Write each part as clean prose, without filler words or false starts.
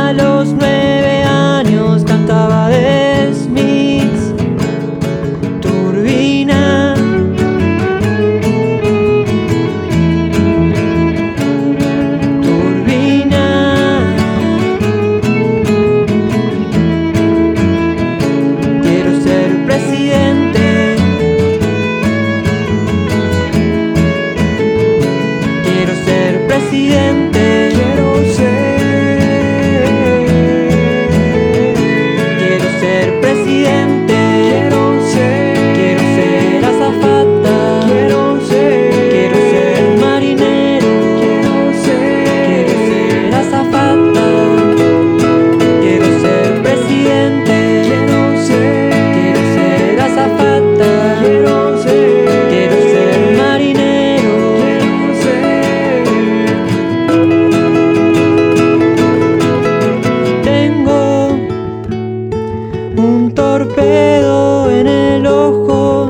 A los 9 años cantaba The Smiths. Turbina. Turbina. Quiero ser presidente. Quiero ser presidente. Quiero ser presidente. Quiero ser azafata. Quiero ser marinero. Quiero ser azafata. Quiero ser presidente. Quiero ser azafata. Quiero ser marinero. Tengo un torpedo en el ojo.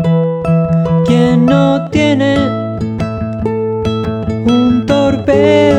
¿Quién no tiene un torpedo?